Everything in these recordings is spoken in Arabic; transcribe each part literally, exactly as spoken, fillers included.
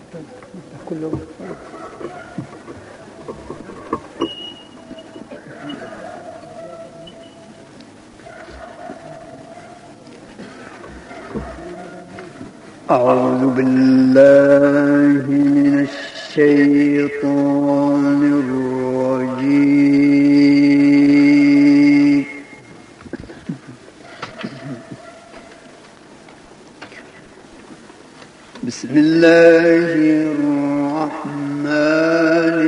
كلهم. أعوذ بالله من الشيطان الرجيم. بسم الله الرحمن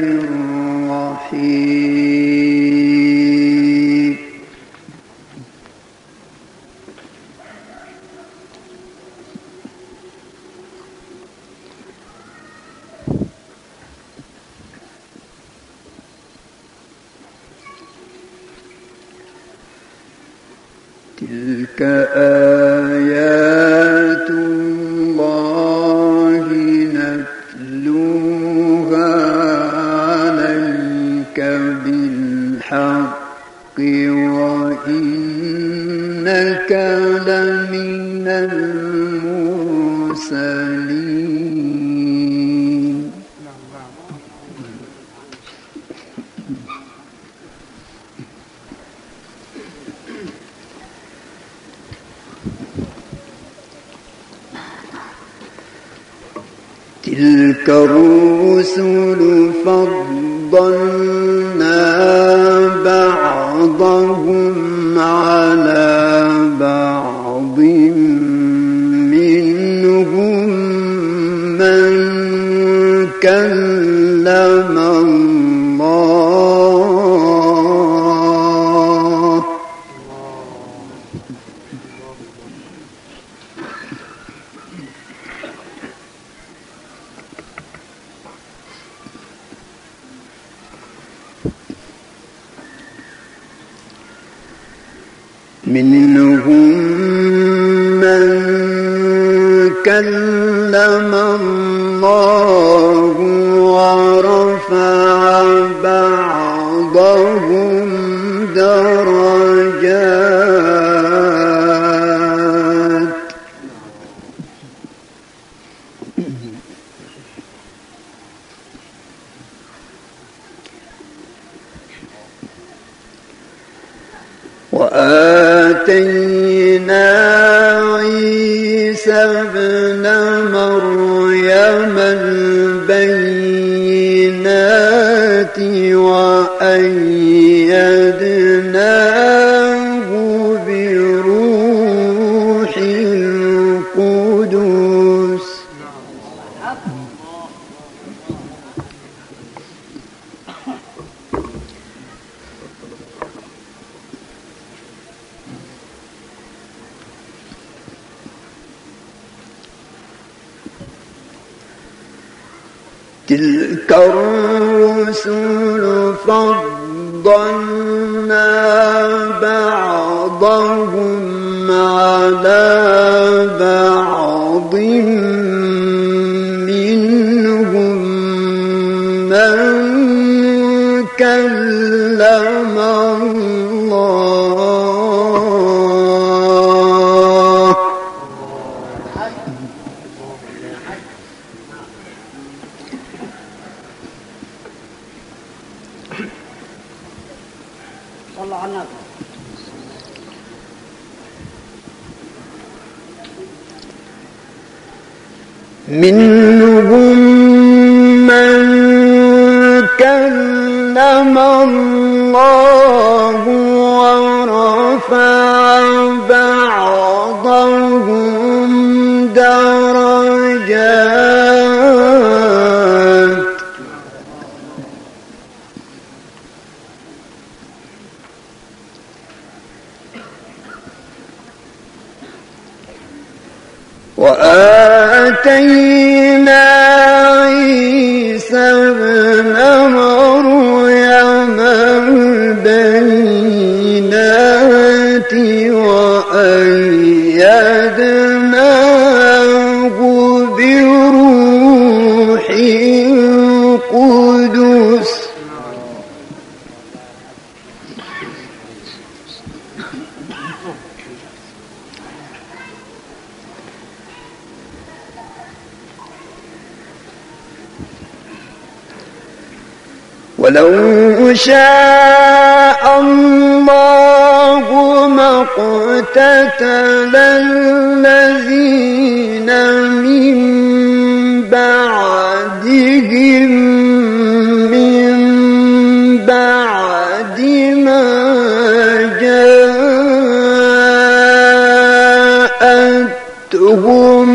الرحيم. تلك آيات الله نتلوها عليك بالحق وإنك لمن المرسلين. تلك الرسل فضلنا بعضهم على بعض منهم من كلم الله. منهم من كلم الله ورفع بعضهم درجات. وآتينا عيسى ابن مريم البينات وأيدناه بروح القدس. تلك الرسل فضلنا بعضهم على بعض منهم من كلم الله. منهم من كلم الله ورفع بعضهم درجات. وآتينا عيسى ابن مريم البينات وأيدناه بروح القدس. ولو شاء الله ما اقتتل الذين من بعدهم من بعد ما جاءتهم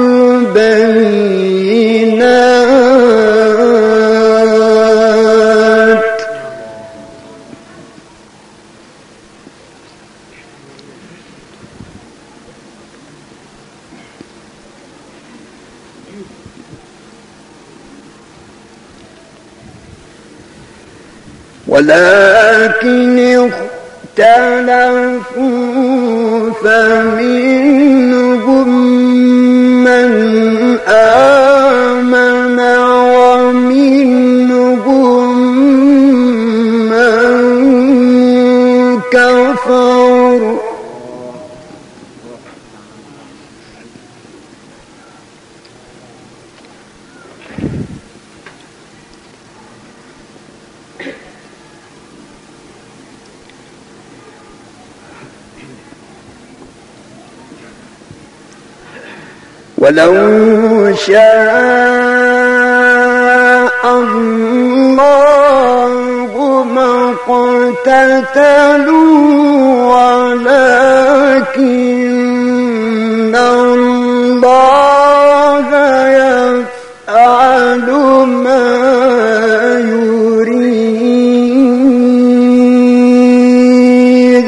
البينات ولكن اختلفوا فمنهم من آمن ومنهم من كفر ولو شاء الله ما اقتتلوا ولكن الله يفعل ما يريد.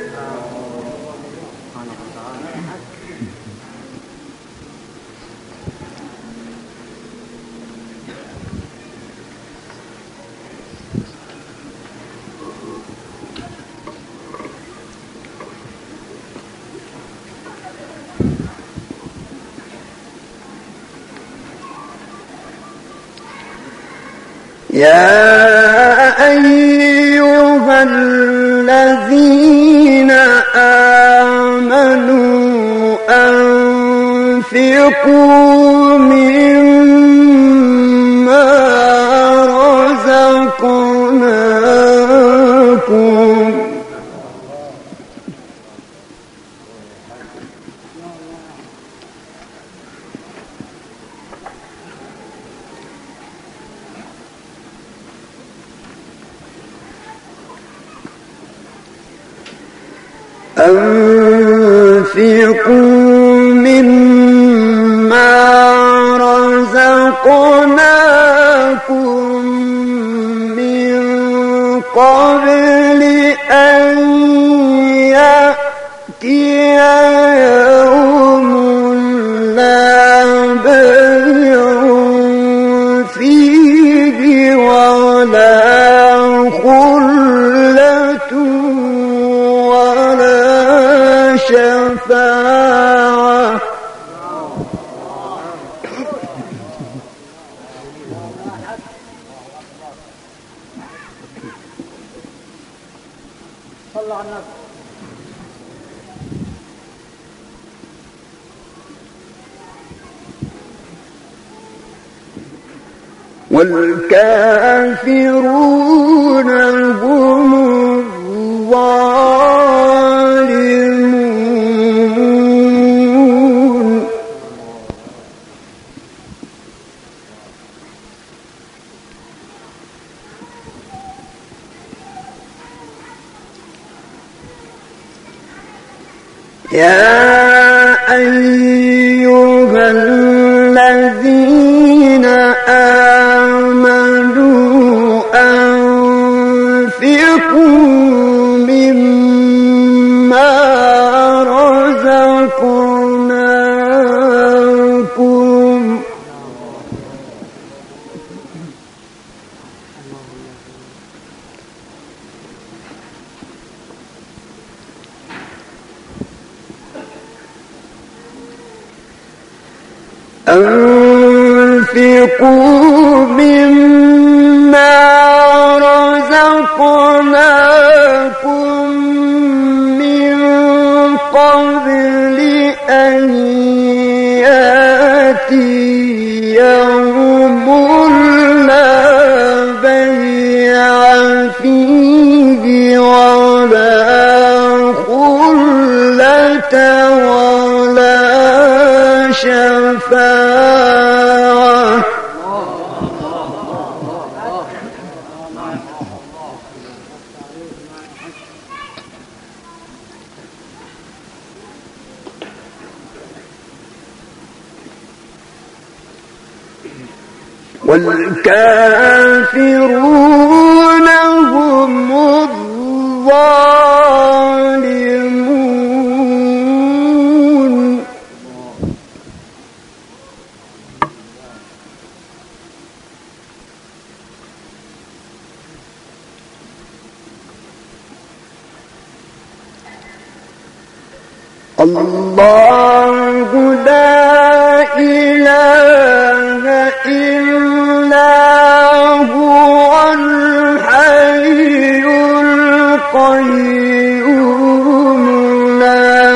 يا أيها الذين آمنوا أنفقوا مما رزقناكم أنفقوا مما رزقناكم من قبل أن يأتي يوم لا بيع فيه ولا خلة شفاعة والكافرون هم الظالمون. يا أيها الذين آمنوا أنفقوا مما رزقناكم أنفقوا مما رزقناكم من قبل أن يأتي يوم والكافرون هم الظالمون. الله لا إله إلا هو الحي القيوم لا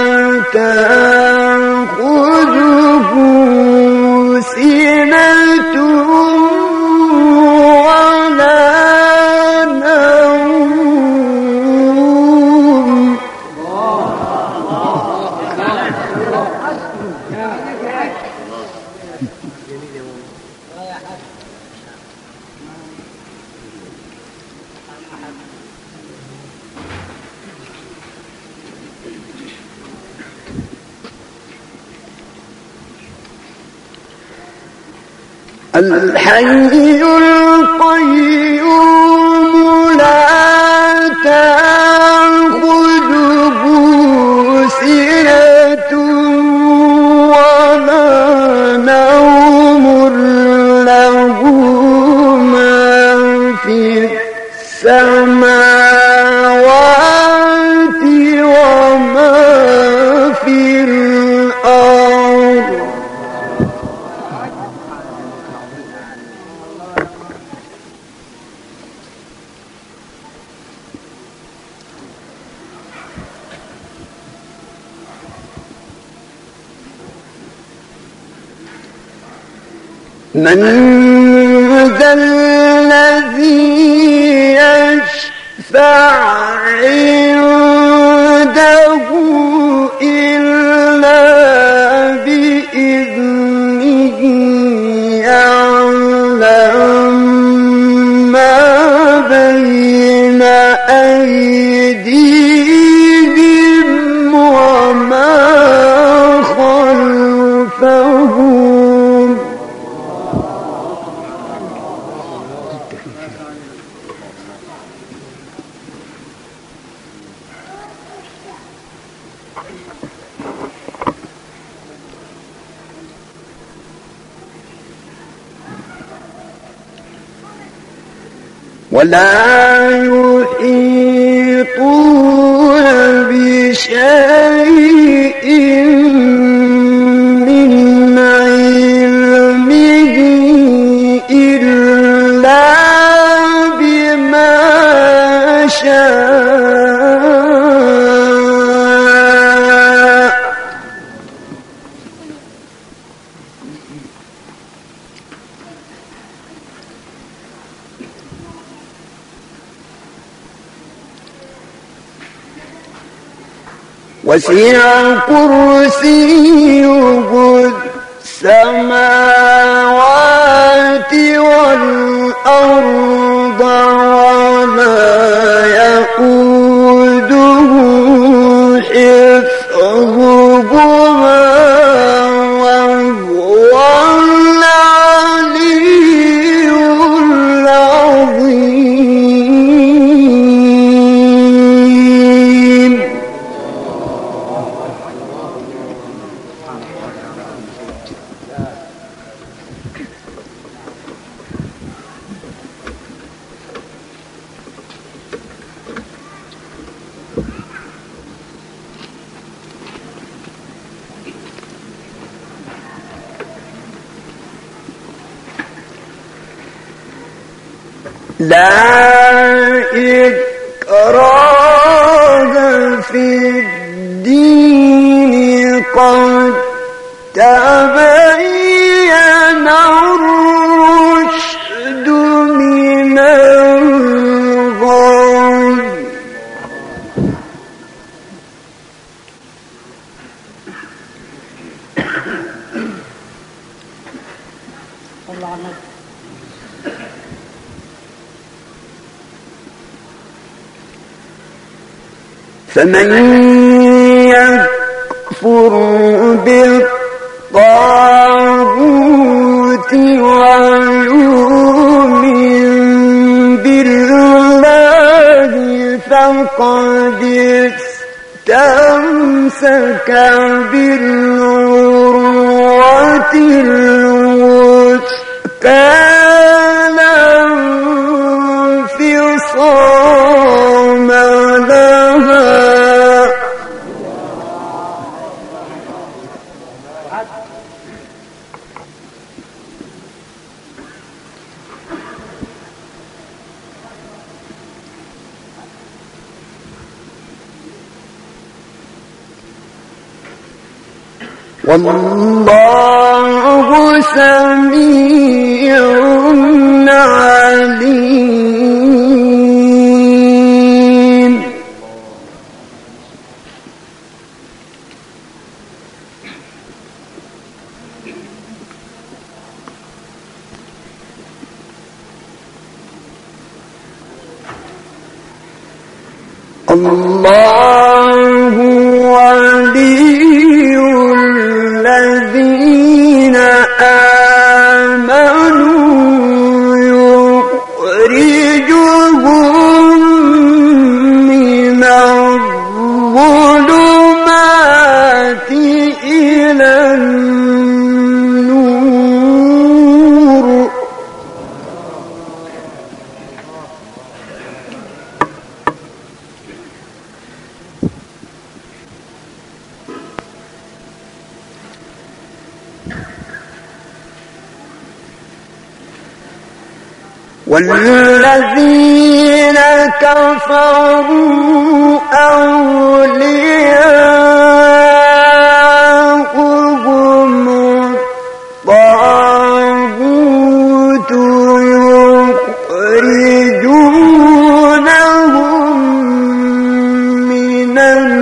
تأخذه سنة ولا نوم. الحي القيوم لا تأخذه سنة ولا نوم له ما في السماوات وما في الأرض. من ذا الذي يشفع عنده إلا بإذنه يعلم ما بين أيديهم وما خلفهم. ولا يحيطون بشيء من علمه إلا بما شاء. وسع كرسيه السماوات والأرض ولا يئوده حفظهما وهو العلي العظيم. لا إكراه في الدين قد تبين الرشد من الغي. فمن يكفر بالطاغوت فقد استمسك بالعروة الوثقى لا انفصام لها. والله سميع عليم. الله ولي الذين آمنوا يخرجهم من الظلمات إلى النور. والذين كفروا أولياؤهم الطاغوت يخرجونهم من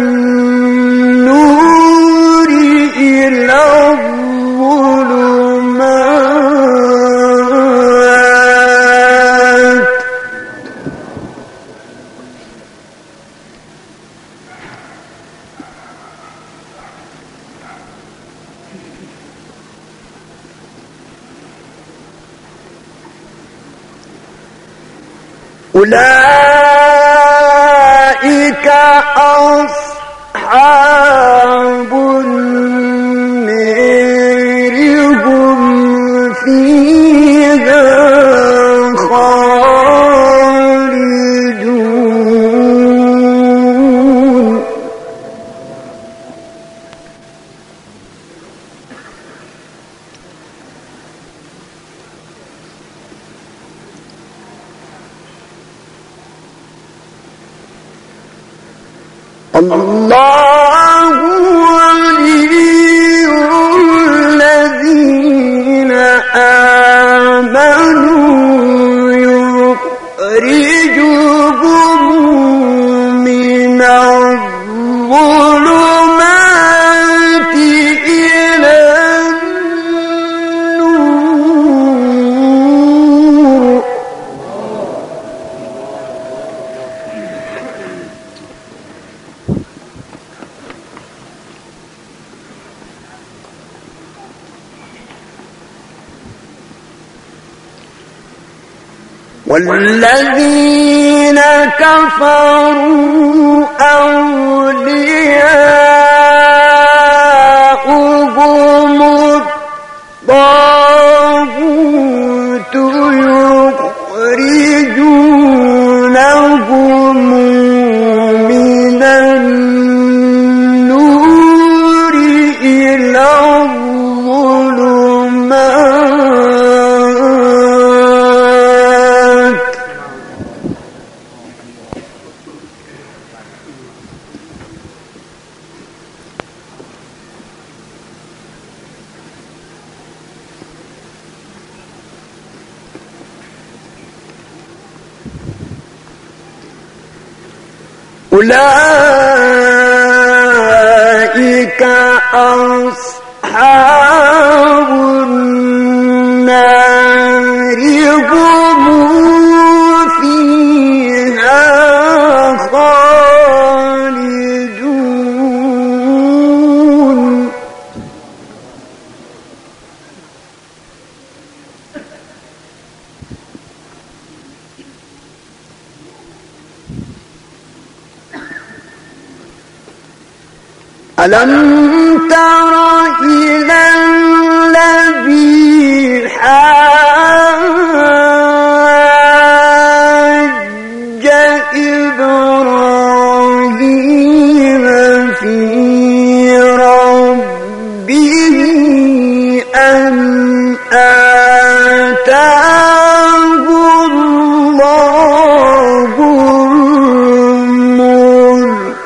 النور إلى أولئك أصحاب النار هم فيها خالدون. الله ولي الذين آمنوا يخرجهم من الظلمات إلى النور. والذين كفروا أولياؤهم الطاغوت يخرجونهم من النور إلى الظلمات. أولئك أصحاب النار هم فيها خالدون. ألم تر إلى الذي حاج إبراهيم في ربه أن آتاه الله الملك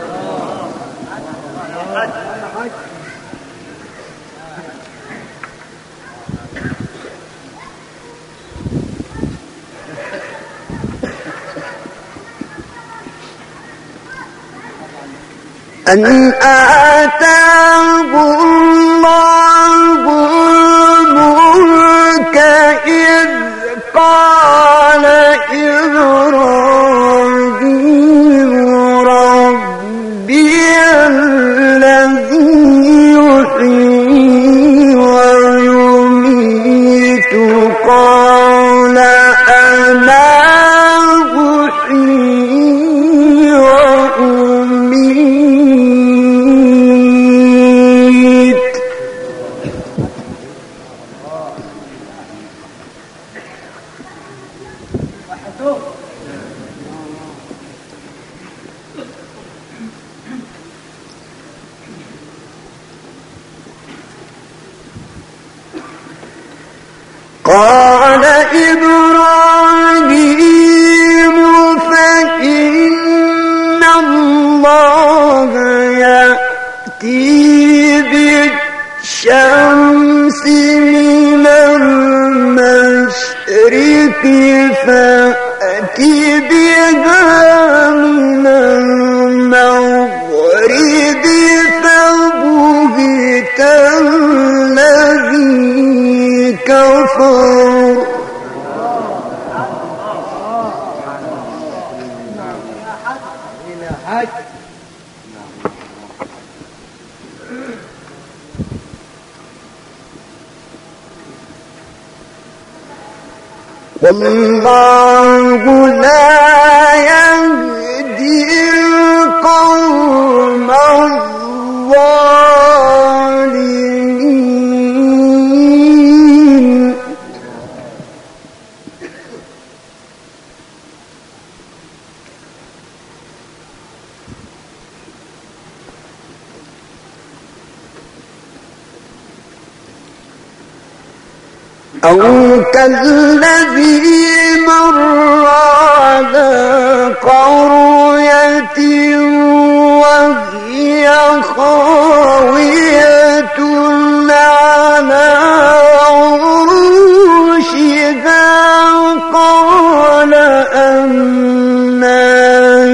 أن آتاه الله الملك إذ قال إبراهيم ربي الذي يحيي ويميت قال أنا أحيي وأميت قال إبراهيم فإن الله يأتي بالشمس من المشرق فأت بها من المغرب فبهت الذي كفر والله لا يهدي القوم الظالمين أو كالذي مر على قرية وهي خاوية على عروشها قال أنى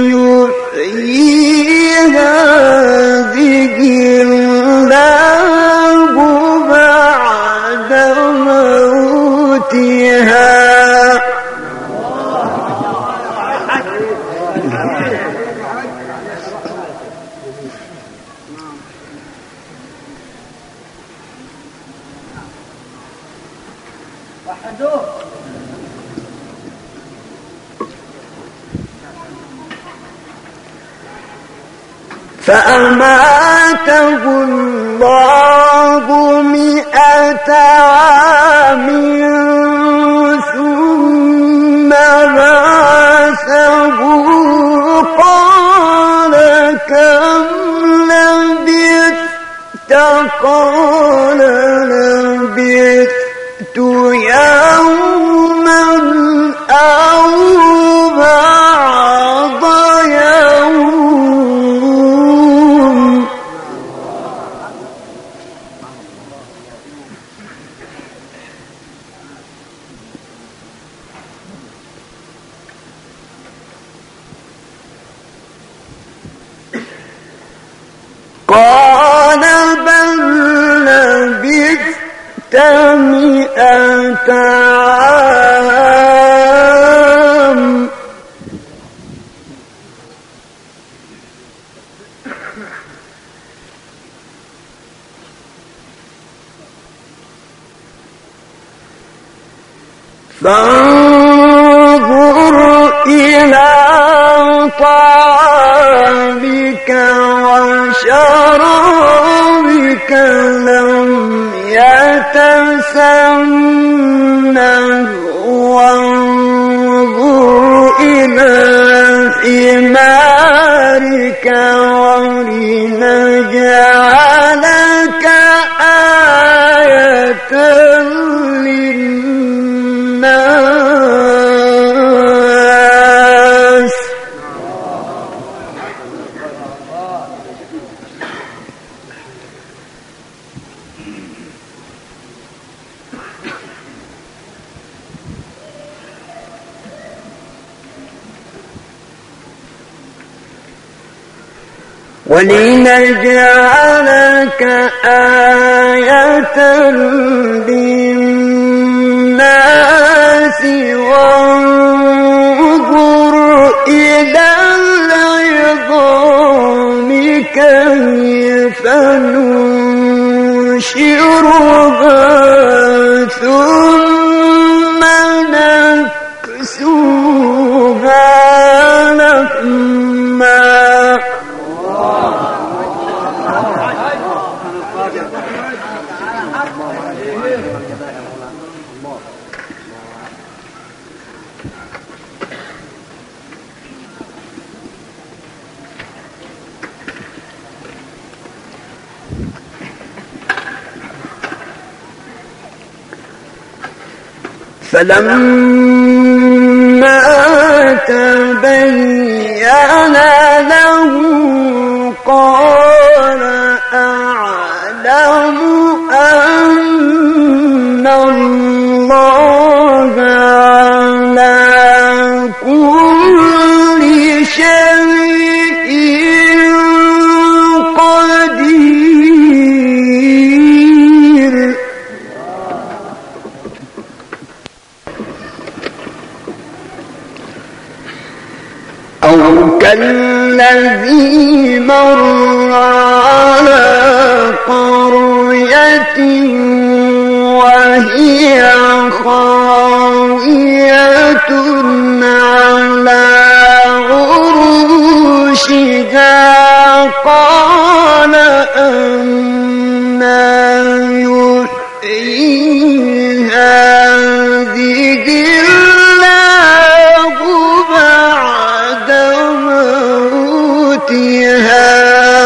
يحيي هذه الله بعد موتها فأماته الله مئة عام ثم بعثه قال كم لبثت قال لبثت يوما أو بعض يوم قال بل لبثت مئة عام فانظر إلى طعامك وشرابك لم يتسنه وانظر إلى ثمارك ولنجعلك آية للناس. ولنجعلك آية للناس وانظر إلى العظام كيف ننشرها ثم نكسوها لحما. فلما تبين له قال أعلم أن الله على كل شيء قدير. أو كالذي مر على قرية وهي خاوية على عروشها قال أنى يحيي هذه الله بعد موتها.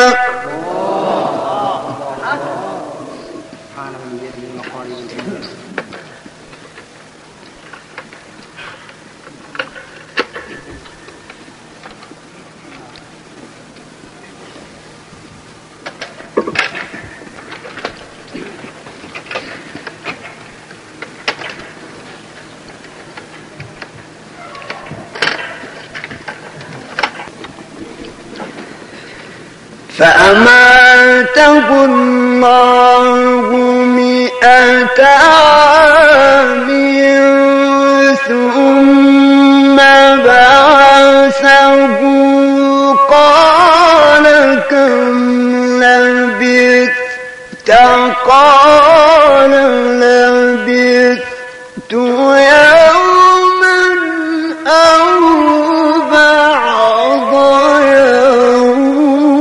فأماته الله مئة عام ثم بعثه قال كم لبثت قال لبثت يوما أو بعض يوم.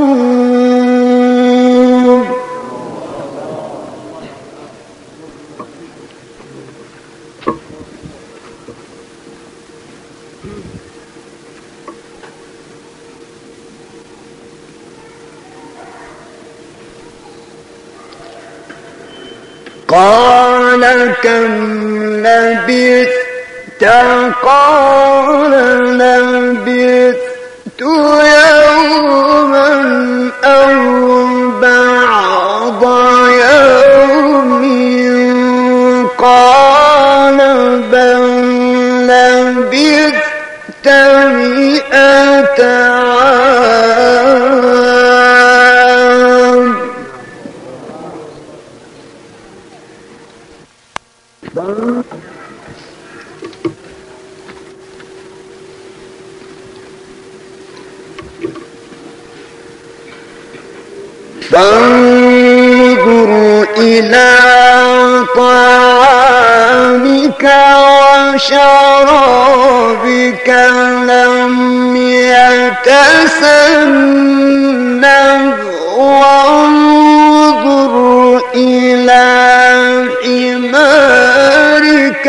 قال كم لبثت قال لبثت يوما أو بعض يوم قال بل لبثت مئة عام. فانظر إلى طعامك وشرابك لم يتسنه وانظر انظر إلى حمارك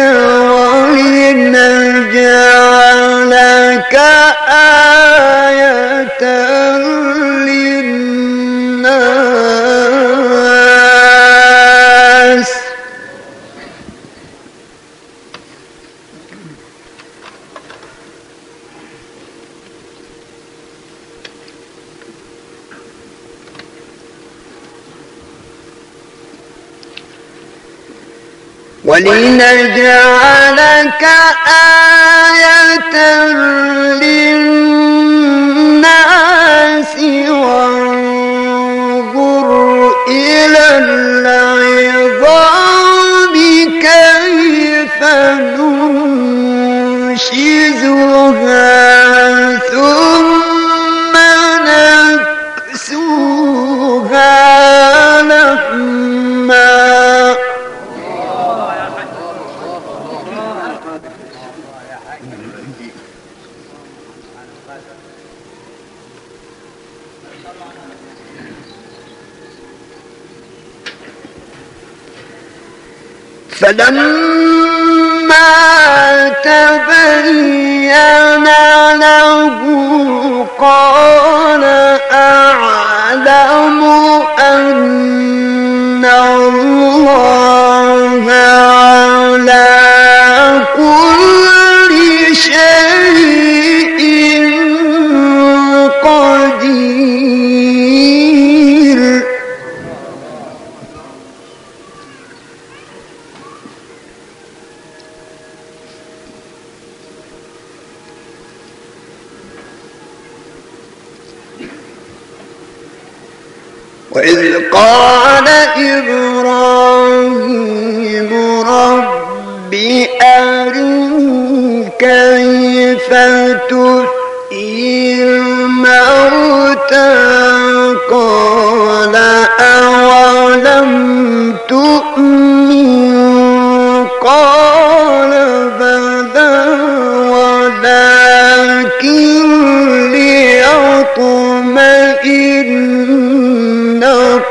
ولنجعلك آية للناس ولنجعلك آية للناس وانظر إلى العظام كيف ننشزها ثم نكسوها لحما فلما تبين له قال أعلم أن الله على كل شيء قدير وإذ قال إبراهيم رب أرني كيف تحيي الموتى قال أولم تؤمن قال بلى ولكن ليطمئن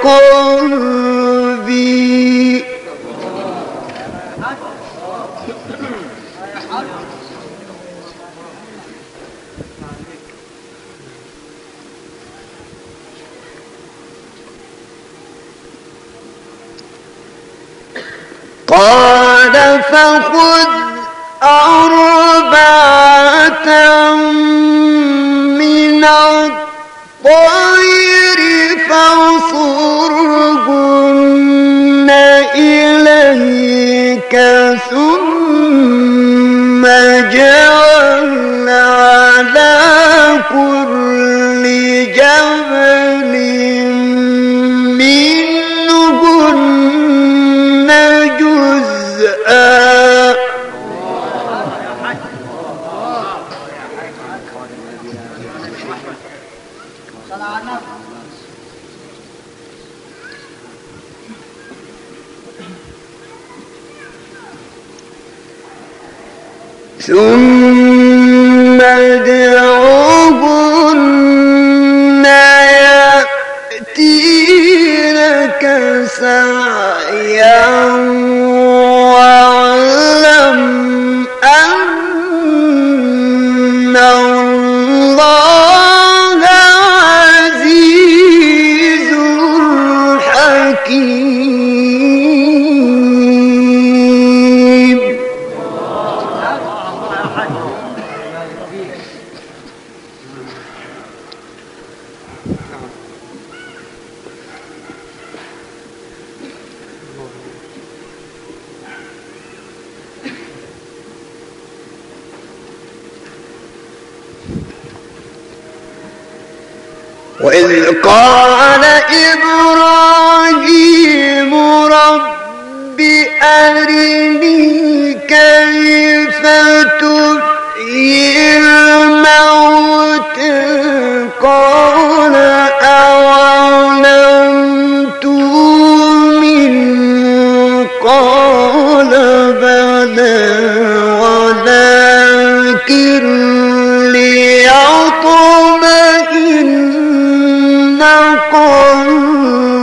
قلبي قال فخذ أربعة من الطير فاصرهن إليك ثم اجعل على كل جبل منهن جزءا ثم ادعوهن يأتينك سعيا واعلم أن الله عزيز حكيم. وإذ قال إبراهيم رب أرني كيف تحيي الموت قال أولم تؤمن قال بلى ولكن ليطمئن قلبي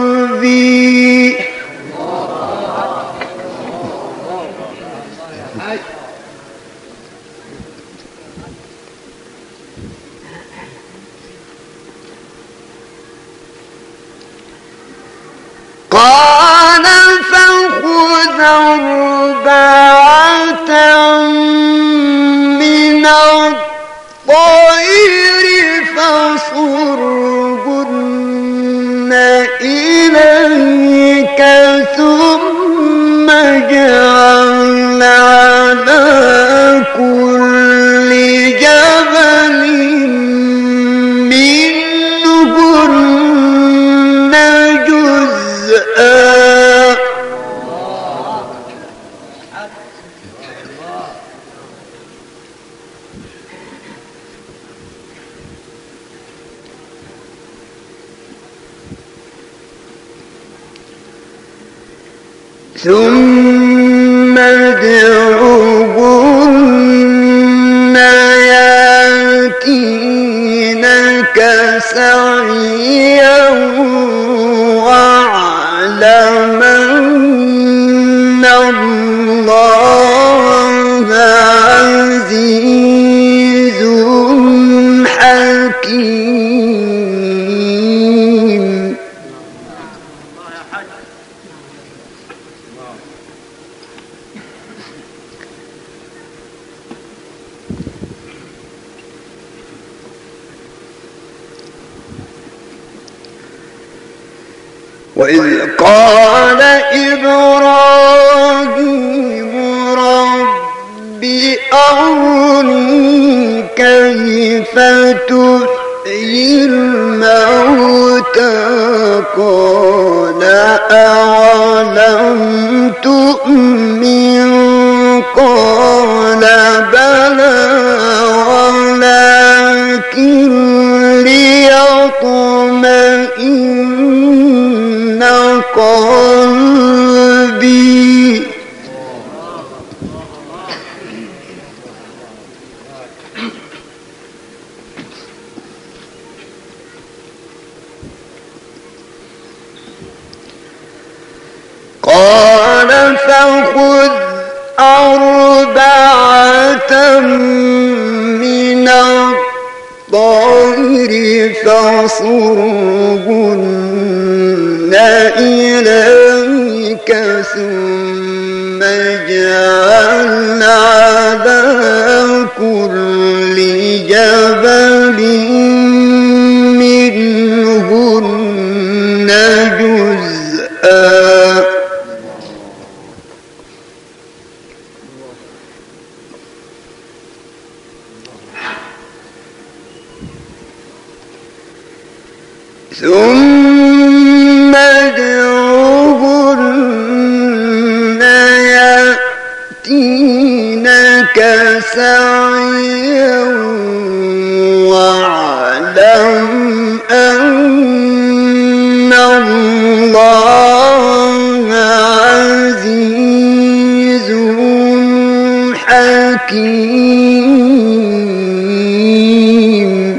كل جبل منهن جزءا ثم ادعوهن ياتينك سعيا واعلم أن الله عزيز حكيم. وإذ قال إبراهيم رب أرني كيف تحيي الموتى قال أولم تؤمن قال بلى ولكن ليطمئن قلبي. قال فخذ أربعة من الطير فصرهن إليك ثم اجعل على كل جبل منهن جزءا ثم ادعوهن يأتينك سعيا واعلم أن الله عزيز حكيم.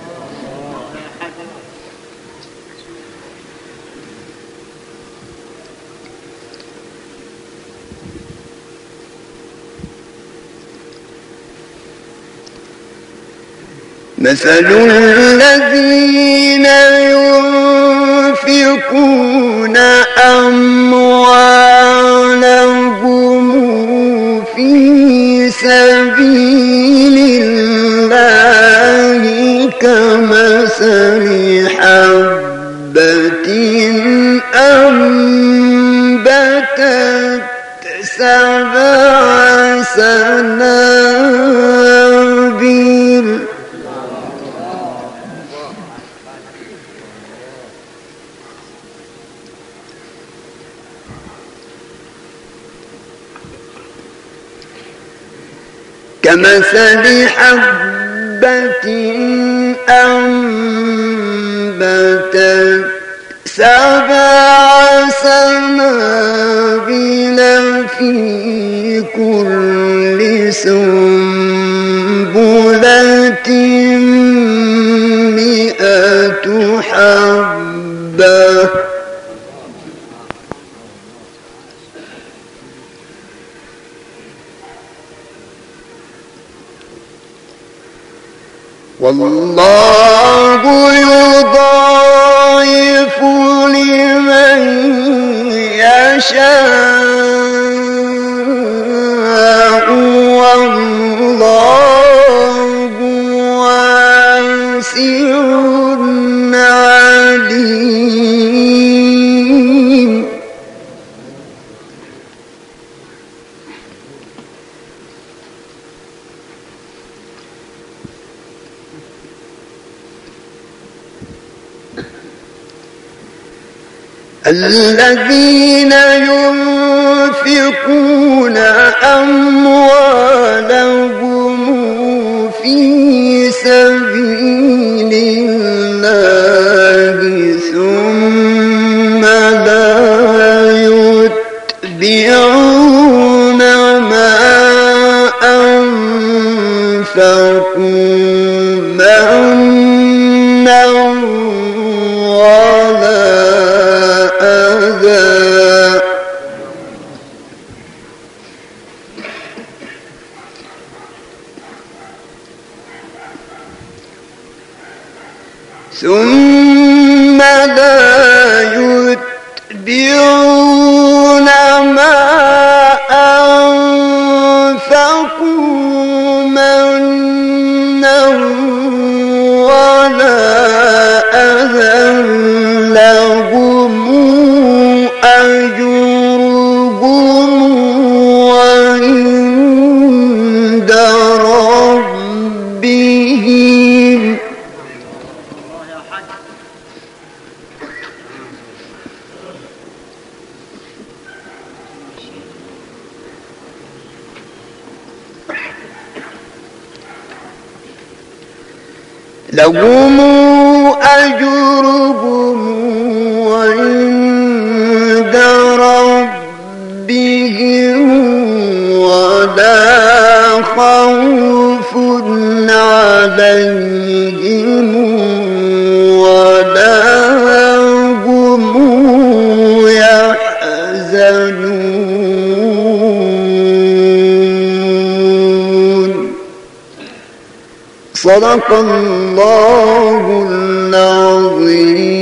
مثل الذين ينفقون أموالهم في سبيل الله كمثل حبة أنبتت سبع سنابل كمثل حبة أنبتت سبع سنابل في كل سنبلة مئة حبة والله يضاعف لمن يشاء والله واسع عليم. الذين ينفقون أموالهم في سبيل الله ثم لا يتبعون ما أنفقوا منا ولا أذى ثم لا يتبعون ما أنفقوا منا ولا أذى لهم أجرهم عند ربهم لهم أجرهم عند ربهم ولا خوف عليهم ولا هم يحزنون. صدق الله العظيم.